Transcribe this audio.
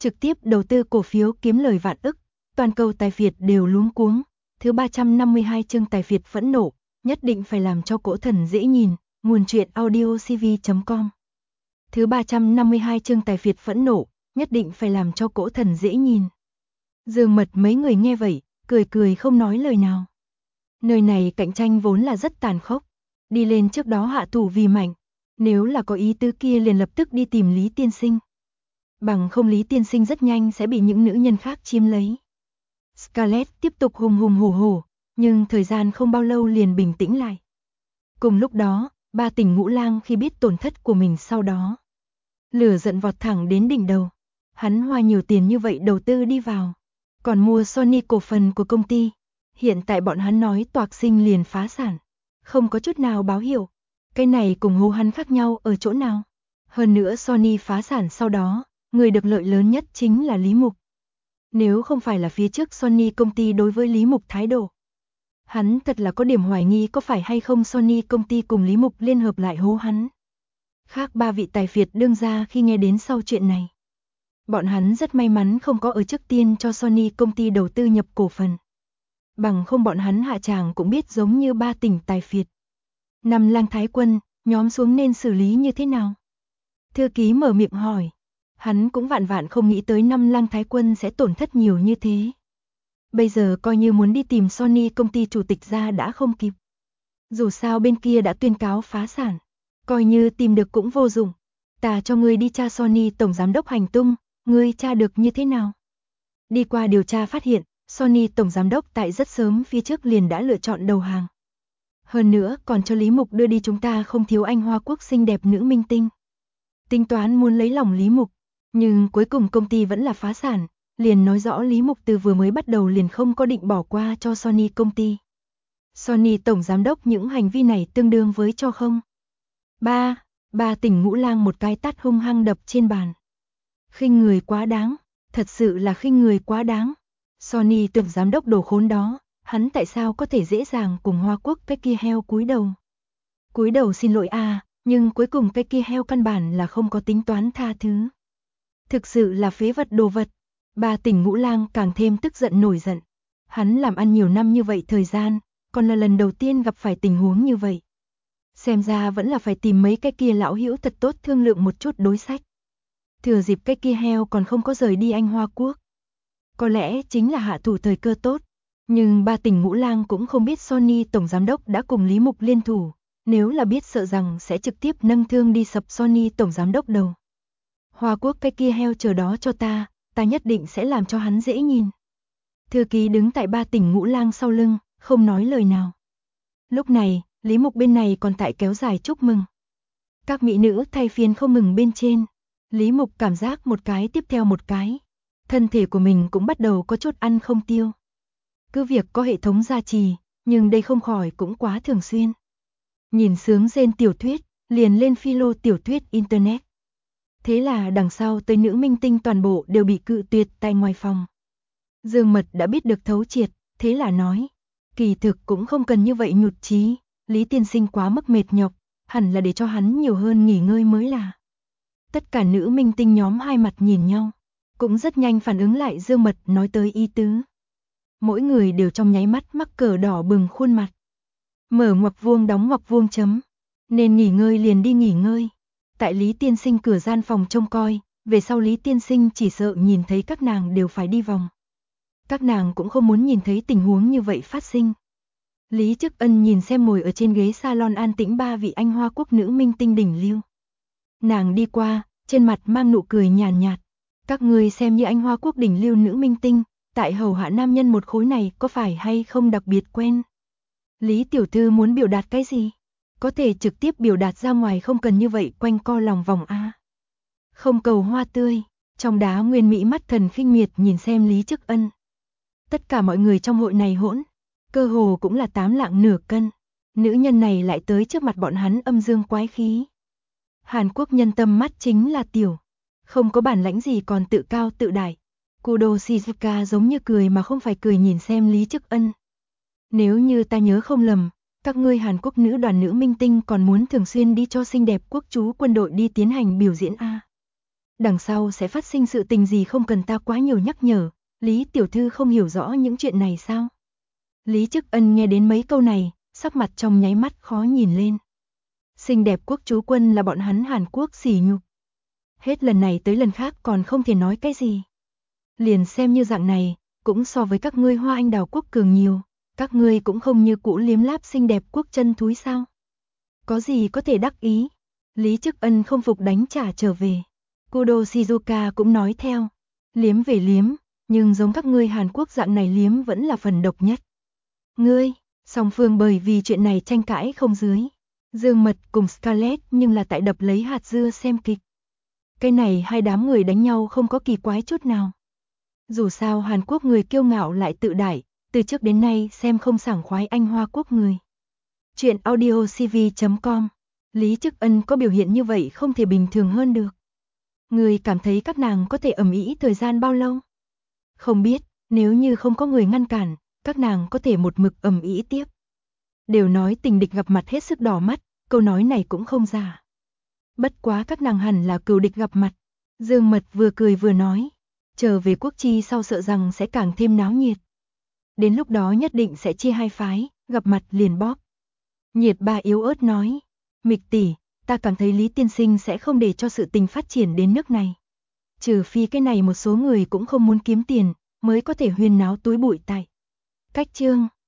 trực tiếp đầu tư cổ phiếu kiếm lời vạn ức, toàn cầu tài phiệt đều luống cuống. Thứ 352 chương tài phiệt phẫn nộ, nhất định phải làm cho cổ thần dễ nhìn, nguồn truyện audiocv.com. Thứ 352 chương tài phiệt phẫn nộ, nhất định phải làm cho cổ thần dễ nhìn. Dương Mật mấy người nghe vậy, cười cười không nói lời nào. Nơi này cạnh tranh vốn là rất tàn khốc, đi lên trước đó hạ thủ vì mạnh, nếu là có ý tứ kia liền lập tức đi tìm Lý Tiên Sinh. Bằng không Lý Tiên Sinh rất nhanh sẽ bị những nữ nhân khác chiếm lấy. Scarlett tiếp tục hùng hùng hổ hổ, nhưng thời gian không bao lâu liền bình tĩnh lại. Cùng lúc đó, Ba Tỉnh Ngũ Lang khi biết tổn thất của mình sau đó, lửa giận vọt thẳng đến đỉnh đầu. Hắn hoa nhiều tiền như vậy đầu tư đi vào, còn mua Sony cổ phần của công ty. Hiện tại bọn hắn nói toạc sinh liền phá sản, không có chút nào báo hiệu. Cái này cùng hô hắn khác nhau ở chỗ nào? Hơn nữa Sony phá sản sau đó, người được lợi lớn nhất chính là Lý Mục. Nếu không phải là phía trước Sony công ty đối với Lý Mục thái độ, hắn thật là có điểm hoài nghi có phải hay không Sony công ty cùng Lý Mục liên hợp lại hố hắn. Khác ba vị tài phiệt đương gia khi nghe đến sau chuyện này, bọn hắn rất may mắn không có ở trước tiên cho Sony công ty đầu tư nhập cổ phần. Bằng không bọn hắn hạ tràng cũng biết giống như Ba Tỉnh tài phiệt. Năm Lang Thái Quân, nhóm xuống nên xử lý như thế nào? Thư ký mở miệng hỏi. Hắn cũng vạn vạn không nghĩ tới Năm Lang Thái Quân sẽ tổn thất nhiều như thế. Bây giờ coi như muốn đi tìm Sony công ty chủ tịch ra đã không kịp. Dù sao bên kia đã tuyên cáo phá sản, coi như tìm được cũng vô dụng. Ta cho ngươi đi tra Sony tổng giám đốc hành tung, ngươi tra được như thế nào? Đi qua điều tra phát hiện, Sony tổng giám đốc tại rất sớm phía trước liền đã lựa chọn đầu hàng. Hơn nữa còn cho Lý Mục đưa đi chúng ta không thiếu anh Hoa Quốc xinh đẹp nữ minh tinh. Tính toán muốn lấy lòng Lý Mục, nhưng cuối cùng công ty vẫn là phá sản, liền nói rõ Lý Mục từ vừa mới bắt đầu liền không có định bỏ qua cho Sony công ty. Sony tổng giám đốc những hành vi này tương đương với cho không. Ba Tỉnh Ngũ Lang một cái tát hung hăng đập trên bàn. Khinh người quá đáng, thật sự là khinh người quá đáng. Sony tổng giám đốc đồ khốn đó, hắn tại sao có thể dễ dàng cùng Hoa Quốc cái kia heo cúi đầu. Cúi đầu xin lỗi nhưng cuối cùng cái kia heo căn bản là không có tính toán tha thứ. Thực sự là phế vật đồ vật. Ba Tỉnh Ngũ Lang càng thêm tức giận nổi giận. Hắn làm ăn nhiều năm như vậy thời gian, còn là lần đầu tiên gặp phải tình huống như vậy. Xem ra vẫn là phải tìm mấy cái kia lão hữu thật tốt thương lượng một chút đối sách. Thừa dịp cái kia heo còn không có rời đi anh Hoa Quốc, có lẽ chính là hạ thủ thời cơ tốt. Nhưng Ba Tỉnh Ngũ Lang cũng không biết Sony tổng giám đốc đã cùng Lý Mục liên thủ. Nếu là biết sợ rằng sẽ trực tiếp nâng thương đi sập Sony tổng giám đốc đầu. Hoa Quốc cái kia heo chờ đó cho ta nhất định sẽ làm cho hắn dễ nhìn. Thư ký đứng tại Ba Tỉnh Ngũ Lang sau lưng, không nói lời nào. Lúc này, Lý Mục bên này còn tại kéo dài chúc mừng. Các mỹ nữ thay phiên không mừng bên trên. Lý Mục cảm giác một cái tiếp theo một cái. Thân thể của mình cũng bắt đầu có chút ăn không tiêu. Cứ việc có hệ thống gia trì, nhưng đây không khỏi cũng quá thường xuyên. Nhìn sướng rên tiểu thuyết, liền lên philo tiểu thuyết internet. Thế là đằng sau tới nữ minh tinh toàn bộ đều bị cự tuyệt tại ngoài phòng. Dương Mật đã biết được thấu triệt, thế là nói, kỳ thực cũng không cần như vậy nhụt chí, Lý Tiên Sinh quá mức mệt nhọc, hẳn là để cho hắn nhiều hơn nghỉ ngơi mới là. Tất cả nữ minh tinh nhóm hai mặt nhìn nhau, cũng rất nhanh phản ứng lại Dương Mật nói tới ý tứ. Mỗi người đều trong nháy mắt mắc cờ đỏ bừng khuôn mặt. Mở ngoặc vuông đóng ngoặc vuông chấm. Nên nghỉ ngơi liền đi nghỉ ngơi. Tại Lý Tiên Sinh cửa gian phòng trông coi, về sau Lý Tiên Sinh chỉ sợ nhìn thấy các nàng đều phải đi vòng. Các nàng cũng không muốn nhìn thấy tình huống như vậy phát sinh. Lý Chức Ân nhìn xem ngồi ở trên ghế salon an tĩnh ba vị anh Hoa Quốc nữ minh tinh đỉnh lưu. Nàng đi qua, trên mặt mang nụ cười nhàn nhạt. Các người xem như anh Hoa Quốc đỉnh lưu nữ minh tinh, tại hầu hạ nam nhân một khối này có phải hay không đặc biệt quen? Lý tiểu thư muốn biểu đạt cái gì? Có thể trực tiếp biểu đạt ra ngoài không cần như vậy quanh co lòng vòng a. Không cầu hoa tươi, trong đá nguyên mỹ mắt thần khinh miệt nhìn xem Lý Chức Ân. Tất cả mọi người trong hội này hỗn, cơ hồ cũng là 8 lạng nửa cân. Nữ nhân này lại tới trước mặt bọn hắn âm dương quái khí. Hàn Quốc nhân tâm mắt chính là tiểu, không có bản lãnh gì còn tự cao tự đại. Kudo Shizuka giống như cười mà không phải cười nhìn xem Lý Chức Ân. Nếu như ta nhớ không lầm, các ngươi Hàn Quốc nữ đoàn nữ minh tinh còn muốn thường xuyên đi cho xinh đẹp quốc chú quân đội đi tiến hành biểu diễn a. Đằng sau sẽ phát sinh sự tình gì không cần ta quá nhiều nhắc nhở, Lý tiểu thư không hiểu rõ những chuyện này sao? Lý Chức Ân nghe đến mấy câu này, sắc mặt trong nháy mắt khó nhìn lên. Xinh đẹp quốc chú quân là bọn hắn Hàn Quốc sỉ nhục. Hết lần này tới lần khác còn không thể nói cái gì. Liền xem như dạng này, cũng so với các ngươi Hoa Anh Đào quốc cường nhiều, các ngươi cũng không như cũ liếm láp xinh đẹp quốc chân thúi sao? Có gì có thể đắc ý? Lý Chức Ân không phục đánh trả trở về. Kudo Shizuka cũng nói theo, liếm về liếm, nhưng giống các ngươi Hàn Quốc dạng này liếm vẫn là phần độc nhất. Ngươi, song phương bởi vì chuyện này tranh cãi không dưới. Dương Mật cùng Scarlett nhưng là tại đập lấy hạt dưa xem kịch. Cái này hai đám người đánh nhau không có kỳ quái chút nào. Dù sao Hàn Quốc người kiêu ngạo lại tự đại, từ trước đến nay xem không sảng khoái Anh Hoa Quốc người. Chuyện audiocv.com. Lý Chức Ân có biểu hiện như vậy không thể bình thường hơn được. Người cảm thấy các nàng có thể ầm ĩ thời gian bao lâu? Không biết, nếu như không có người ngăn cản, các nàng có thể một mực ầm ĩ tiếp. Đều nói tình địch gặp mặt hết sức đỏ mắt, câu nói này cũng không giả. Bất quá các nàng hẳn là cừu địch gặp mặt. Dương Mật vừa cười vừa nói, trở về quốc chi sau sợ rằng sẽ càng thêm náo nhiệt. Đến lúc đó nhất định sẽ chia hai phái, gặp mặt liền bóp. Nhiệt Ba yếu ớt nói, Mịch tỷ, ta cảm thấy Lý tiên sinh sẽ không để cho sự tình phát triển đến nước này. Trừ phi cái này một số người cũng không muốn kiếm tiền, mới có thể huyên náo túi bụi tại. Cách chương